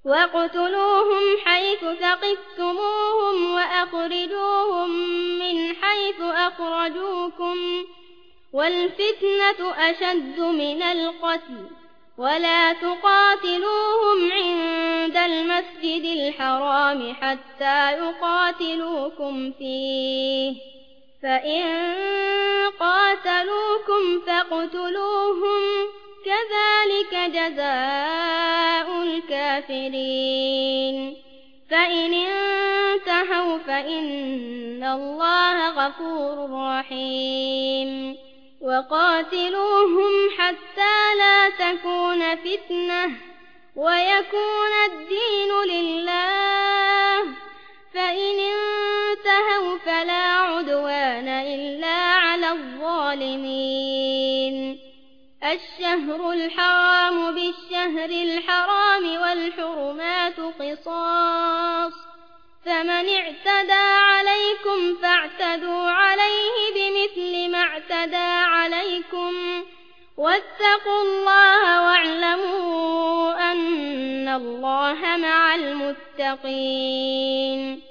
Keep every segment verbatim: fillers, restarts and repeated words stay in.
واقتلوهم حيث ثقفتموهم وأخرجوهم من حيث أخرجوكم والفتنة أشد من القتل ولا تقاتلوهم عند المسجد الحرام حتى يقاتلوكم فيه فإن قاتلوكم فاقتلوهم كذلك جزاء الكافرين فإن انتهوا فإن الله غفور رحيم وقاتلوهم حتى لا تكون فتنة ويكون الدين لله فإن انتهوا فلا عدوان إلا على الظالمين الشهر الحرام بالشهر الحرام والحرمات قصاص فمن اعتدى عليكم فاعتدوا عليه بمثل ما اعتدى عليكم واتقوا الله واعلموا أن الله مع المتقين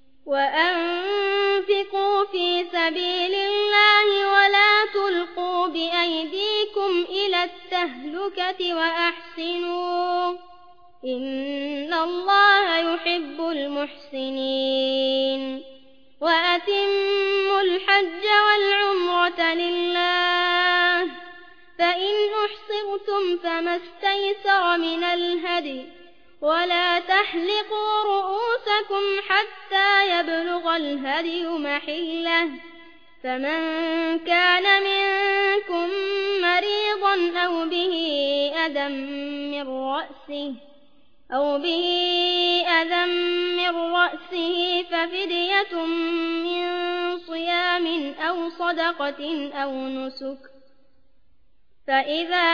وأنفقوا في سبيل الله ولا تلقوا بأيديكم إلى التهلكة وأحسنوا إن الله يحب المحسنين وأتموا الحج والعمرة لله فإن أحصرتم فما استيسر من الهدي ولا تحلقوا رؤوسكم حتى يبلغ الهدي محله فمن كان منكم مريضا أو به أذى من رأسه أو به أذى من رأسه ففدية من صيام أو صدقة أو نسك فإذا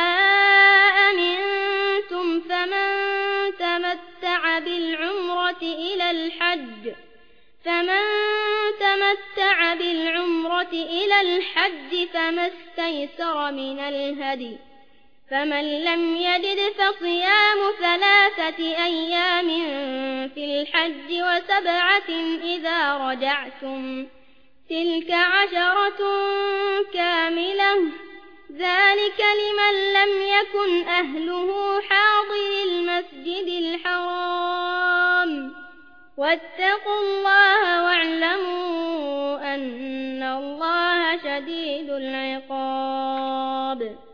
أمنتم فمن تمتع بالعمرة إلى الحج فمن تمتع بالعمرة إلى الحج فما استيسر من الهدي فمن لم يجد فصيام ثلاثة أيام في الحج وسبعة إذا رجعتم تلك عشرة كاملة ذلك لمن لم يكن أهله حاضر المسجد الحرام واتقوا الله واعلموا أن الله شديد العقاب.